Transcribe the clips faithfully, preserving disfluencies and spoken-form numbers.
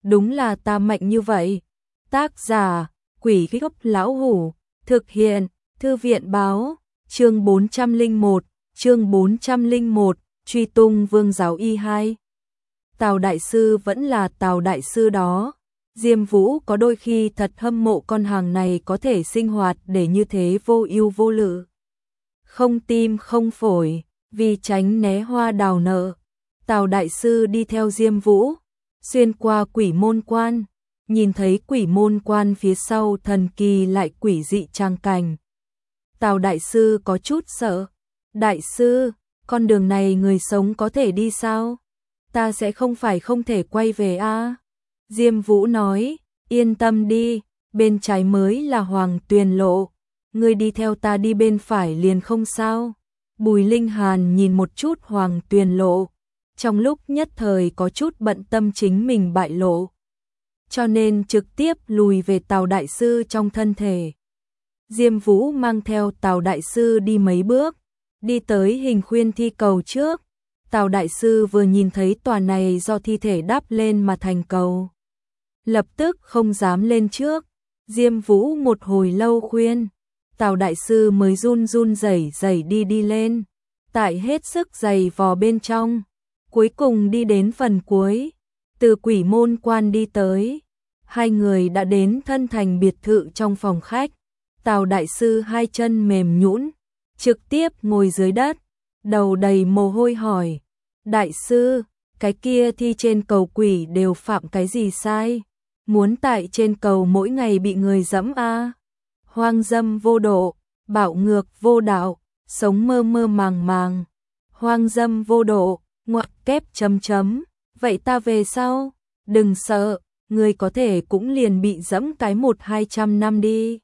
đúng là ta mạnh như vậy. Tác giả, Quỷ Gốc Lão Hủ, thực hiện, Thư viện báo, chương bốn trăm lẻ một, chương bốn trăm lẻ một, truy tung Vương giáo y hai. Tào đại sư vẫn là Tào đại sư đó. Diêm Vũ có đôi khi thật hâm mộ con hàng này có thể sinh hoạt để như thế vô ưu vô lự. Không tim không phổi, vì tránh né hoa đào nợ. Tào đại sư đi theo Diêm Vũ, xuyên qua quỷ môn quan, nhìn thấy quỷ môn quan phía sau thần kỳ lại quỷ dị trang cảnh. Tào đại sư có chút sợ. Đại sư, con đường này người sống có thể đi sao? Ta sẽ không phải không thể quay về a à? Diêm Vũ nói, yên tâm đi, bên trái mới là Hoàng Tuyền lộ, ngươi đi theo ta đi bên phải liền không sao. Bùi Linh Hàn nhìn một chút Hoàng Tuyền lộ, trong lúc nhất thời có chút bận tâm chính mình bại lộ, cho nên trực tiếp lùi về Tào đại sư trong thân thể. Diêm Vũ mang theo Tào đại sư đi mấy bước, đi tới hình khuyên thi cầu trước. Tào đại sư vừa nhìn thấy tòa này do thi thể đắp lên mà thành cầu, lập tức không dám lên trước. Diêm Vũ một hồi lâu khuyên, Tào đại sư mới run run rẩy rẩy đi đi lên, tại hết sức giày vò bên trong, cuối cùng đi đến phần cuối, từ quỷ môn quan đi tới. Hai người đã đến thân thành biệt thự trong phòng khách. Tào đại sư hai chân mềm nhũn, trực tiếp ngồi dưới đất, đầu đầy mồ hôi hỏi, đại sư, cái kia thi trên cầu quỷ đều phạm cái gì sai? Muốn tại trên cầu mỗi ngày bị người dẫm a à? Hoang dâm vô độ, bạo ngược vô đạo, sống mơ mơ màng màng. Hoang dâm vô độ, ngoặc kép chấm chấm, vậy ta về sau? Đừng sợ, người có thể cũng liền bị dẫm cái một hai trăm năm đi.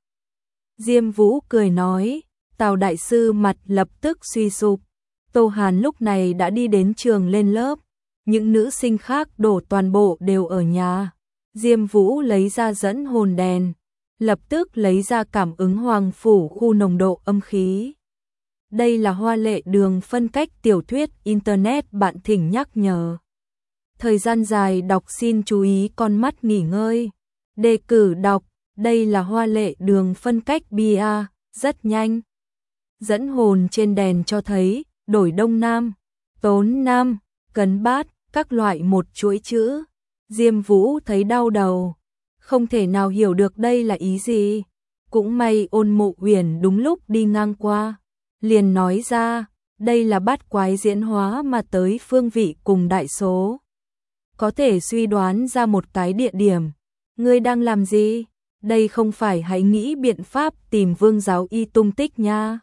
Diêm Vũ cười nói. Tào đại sư mặt lập tức suy sụp. Tô Hàn lúc này đã đi đến trường lên lớp, những nữ sinh khác đổ toàn bộ đều ở nhà. Diêm Vũ lấy ra dẫn hồn đèn, lập tức lấy ra cảm ứng hoàng phủ khu nồng độ âm khí. Đây là hoa lệ đường phân cách tiểu thuyết internet bạn thỉnh nhắc nhở. Thời gian dài đọc xin chú ý con mắt nghỉ ngơi. Đề cử đọc, đây là hoa lệ đường phân cách bia, rất nhanh. Dẫn hồn trên đèn cho thấy, đổi đông nam, tốn nam, cấn bát, các loại một chuỗi chữ. Diêm Vũ thấy đau đầu, không thể nào hiểu được đây là ý gì. Cũng may Ôn Mộ Uyển đúng lúc đi ngang qua, liền nói ra, đây là bát quái diễn hóa mà tới phương vị cùng đại số. Có thể suy đoán ra một cái địa điểm. Ngươi đang làm gì? Đây không phải hãy nghĩ biện pháp tìm Vương giáo y tung tích nha.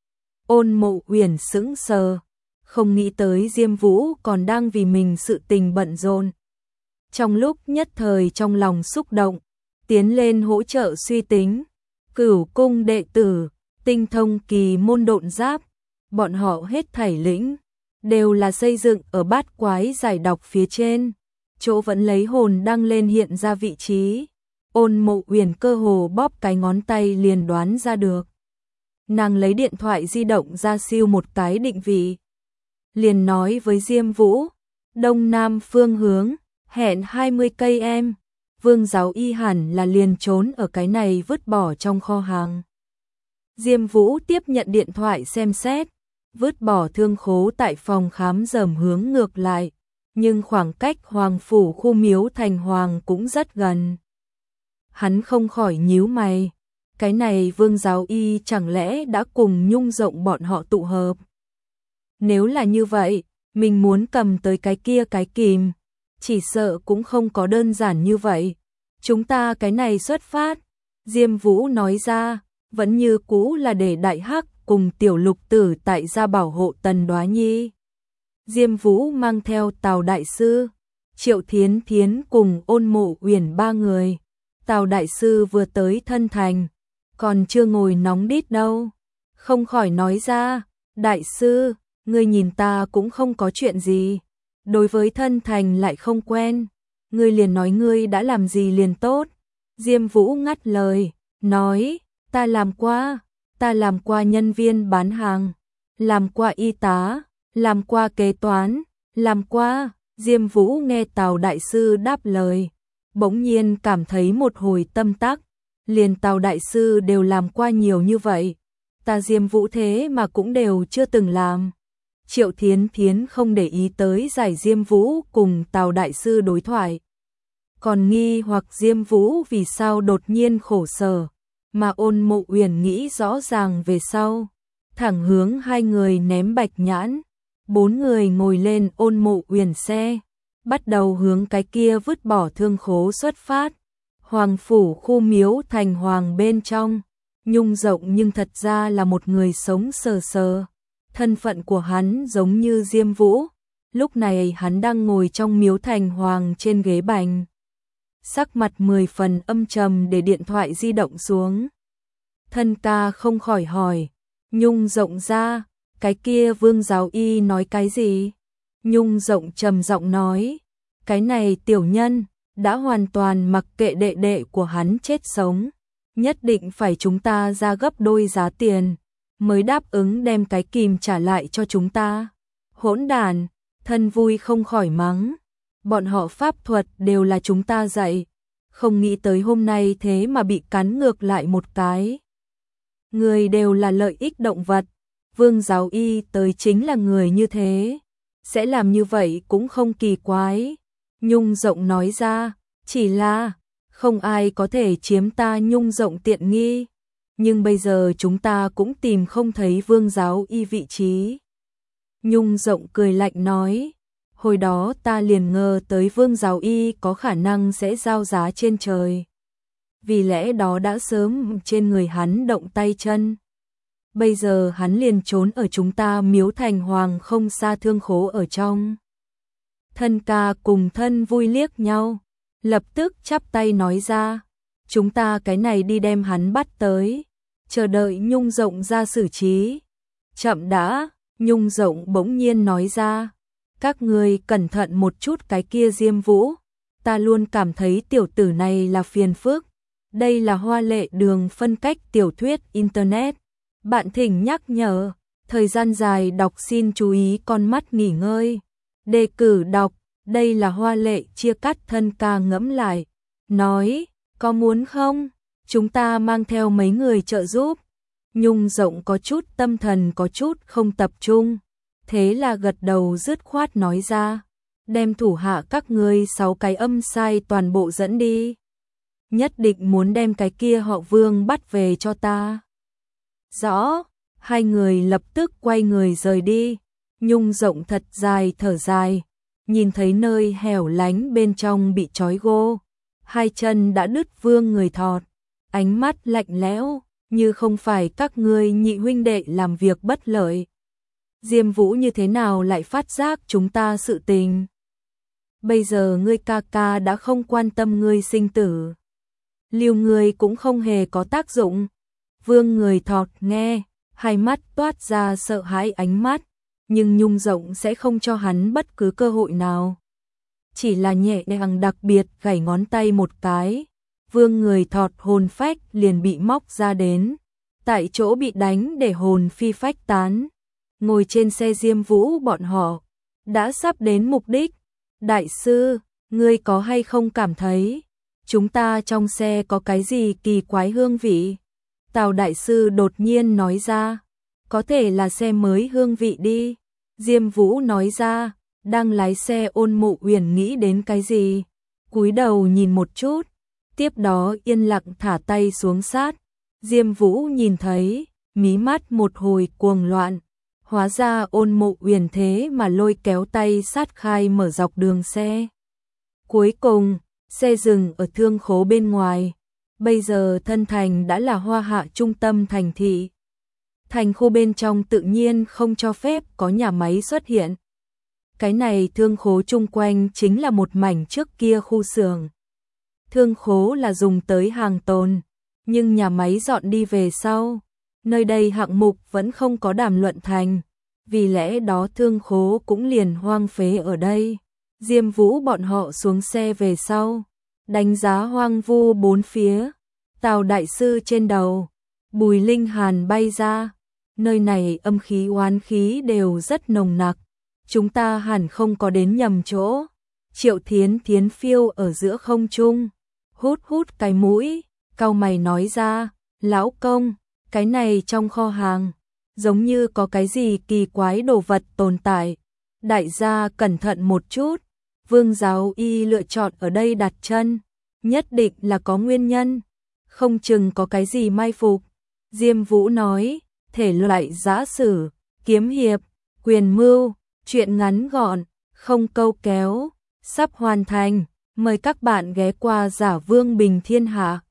Ôn Mộ Uyển sững sờ, không nghĩ tới Diêm Vũ còn đang vì mình sự tình bận rộn. Trong lúc nhất thời trong lòng xúc động, tiến lên hỗ trợ suy tính. Cửu cung đệ tử, tinh thông kỳ môn độn giáp, bọn họ hết thảy lĩnh, đều là xây dựng ở bát quái giải đọc phía trên. Chỗ vẫn lấy hồn đăng lên hiện ra vị trí. Ôn Mộ Uyển cơ hồ bóp cái ngón tay liền đoán ra được. Nàng lấy điện thoại di động ra siêu một cái định vị, liền nói với Diêm Vũ, đông nam phương hướng, hẹn hai mươi cây em. Vương giáo y hẳn là liền trốn ở cái này vứt bỏ trong kho hàng. Diêm Vũ tiếp nhận điện thoại xem xét, vứt bỏ thương khố tại phòng khám dởm hướng ngược lại, nhưng khoảng cách Hoàng phủ khu Miếu Thành Hoàng cũng rất gần. Hắn không khỏi nhíu mày, cái này Vương giáo y chẳng lẽ đã cùng Nhung Rộng bọn họ tụ hợp? Nếu là như vậy, mình muốn cầm tới cái kia cái kìm, chỉ sợ cũng không có đơn giản như vậy. Chúng ta cái này xuất phát, Diêm Vũ nói ra, vẫn như cũ là để Đại Hắc cùng Tiểu Lục Tử tại gia bảo hộ Tần Đoá Nhi. Diêm Vũ mang theo Tào đại sư, Triệu Thiến Thiến cùng Ôn Mộ Uyển ba người. Tào đại sư vừa tới thân thành, còn chưa ngồi nóng đít đâu, không khỏi nói ra, đại sư, ngươi nhìn ta cũng không có chuyện gì, đối với thân thành lại không quen, ngươi liền nói ngươi đã làm gì liền tốt. Diêm Vũ ngắt lời, nói, ta làm qua, ta làm qua nhân viên bán hàng, làm qua y tá, làm qua kế toán, làm qua. Diêm Vũ nghe Tào đại sư đáp lời, bỗng nhiên cảm thấy một hồi tâm tắc, liền Tào đại sư đều làm qua nhiều như vậy, ta Diêm Vũ thế mà cũng đều chưa từng làm. Triệu Thiến Thiến không để ý tới giải Diêm Vũ cùng Tào đại sư đối thoại, còn nghi hoặc Diêm Vũ vì sao đột nhiên khổ sở, mà Ôn Mộ Uyển nghĩ rõ ràng về sau, thẳng hướng hai người ném bạch nhãn. Bốn người ngồi lên Ôn Mộ Uyển xe, bắt đầu hướng cái kia vứt bỏ thương khố xuất phát. Hoàng phủ khu Miếu Thành Hoàng bên trong, Nhung Rộng nhưng thật ra là một người sống sờ sờ. Thân phận của hắn giống như Diêm Vũ, lúc này hắn đang ngồi trong Miếu Thành Hoàng trên ghế bành. Sắc mặt mười phần âm trầm để điện thoại di động xuống. Thân ca không khỏi hỏi, Nhung Rộng ra, cái kia Vương giáo y nói cái gì? Nhung Rộng trầm giọng nói, cái này tiểu nhân đã hoàn toàn mặc kệ đệ đệ của hắn chết sống, nhất định phải chúng ta ra gấp đôi giá tiền mới đáp ứng đem cái kìm trả lại cho chúng ta. Hỗn đản, thân vui không khỏi mắng, bọn họ pháp thuật đều là chúng ta dạy, không nghĩ tới hôm nay thế mà bị cắn ngược lại một cái. Người đều là lợi ích động vật, Vương giáo y tới chính là người như thế, sẽ làm như vậy cũng không kỳ quái. Nhung Rộng nói ra, chỉ là không ai có thể chiếm ta Nhung Rộng tiện nghi, nhưng bây giờ chúng ta cũng tìm không thấy Vương giáo y vị trí. Nhung Rộng cười lạnh nói, hồi đó ta liền ngờ tới Vương giáo y có khả năng sẽ giao giá trên trời, vì lẽ đó đã sớm trên người hắn động tay chân. Bây giờ hắn liền trốn ở chúng ta Miếu Thành Hoàng không xa thương khố ở trong. Thân ca cùng thân vui liếc nhau, lập tức chắp tay nói ra, chúng ta cái này đi đem hắn bắt tới, chờ đợi Nhung Rộng ra xử trí. Chậm đã, Nhung Rộng bỗng nhiên nói ra, các ngươi cẩn thận một chút cái kia Diêm Vũ, ta luôn cảm thấy tiểu tử này là phiền phức. Đây là Hoa Lệ Đường phân cách tiểu thuyết Internet. Bạn thỉnh nhắc nhở, thời gian dài đọc xin chú ý con mắt nghỉ ngơi. Đề cử đọc, đây là Hoa Lệ chia cắt. Thân ca ngẫm lại, nói, có muốn không? Chúng ta mang theo mấy người trợ giúp. Nhung Rộng có chút tâm thần có chút không tập trung, thế là gật đầu dứt khoát nói ra, đem thủ hạ các ngươi sáu cái âm sai toàn bộ dẫn đi. Nhất định muốn đem cái kia họ Vương bắt về cho ta. Rõ, hai người lập tức quay người rời đi. Nhung Rộng thật dài thở dài, nhìn thấy nơi hẻo lánh bên trong bị trói gô, hai chân đã đứt Vương người thọt, ánh mắt lạnh lẽo, như không phải các ngươi nhị huynh đệ làm việc bất lợi. Diêm Vũ như thế nào lại phát giác chúng ta sự tình? Bây giờ ngươi ca ca đã không quan tâm ngươi sinh tử, liều người cũng không hề có tác dụng. Vương người thọt nghe, hai mắt toát ra sợ hãi ánh mắt, nhưng Nhung Rộng sẽ không cho hắn bất cứ cơ hội nào. Chỉ là nhẹ nhàng đặc biệt gảy ngón tay một cái, Vương người thọt hồn phách liền bị móc ra đến, tại chỗ bị đánh để hồn phi phách tán. Ngồi trên xe Diêm Vũ bọn họ đã sắp đến mục đích. Đại sư, ngươi có hay không cảm thấy chúng ta trong xe có cái gì kỳ quái hương vị? Tào đại sư đột nhiên nói ra, có thể là xe mới hương vị đi. Diêm Vũ nói ra, đang lái xe Ôn Mộ Uyển nghĩ đến cái gì, cúi đầu nhìn một chút, tiếp đó yên lặng thả tay xuống sát. Diêm Vũ nhìn thấy, mí mắt một hồi cuồng loạn, hóa ra Ôn Mộ Uyển thế mà lôi kéo tay sát khai mở dọc đường xe. Cuối cùng, xe dừng ở thương khố bên ngoài. Bây giờ Thân Thành đã là Hoa Hạ trung tâm thành thị. Thành khu bên trong tự nhiên không cho phép có nhà máy xuất hiện. Cái này thương khố chung quanh chính là một mảnh trước kia khu xưởng. Thương khố là dùng tới hàng tồn, nhưng nhà máy dọn đi về sau, nơi đây hạng mục vẫn không có đàm luận thành, vì lẽ đó thương khố cũng liền hoang phế ở đây. Diêm Vũ bọn họ xuống xe về sau, đánh giá hoang vu bốn phía. Tào đại sư trên đầu, Bùi Linh Hàn bay ra, nơi này âm khí oán khí đều rất nồng nặc, chúng ta hẳn không có đến nhầm chỗ. Triệu Thiến Thiến phiêu ở giữa không trung, hút hút cái mũi, cau mày nói ra, lão công, cái này trong kho hàng, giống như có cái gì kỳ quái đồ vật tồn tại. Đại gia cẩn thận một chút, Vương Giáo Y lựa chọn ở đây đặt chân, nhất định là có nguyên nhân, không chừng có cái gì mai phục. Diêm Vũ nói, thể loại giã sử, kiếm hiệp, quyền mưu, chuyện ngắn gọn, không câu kéo, sắp hoàn thành, mời các bạn ghé qua Giả Vương Bình Thiên Hạ.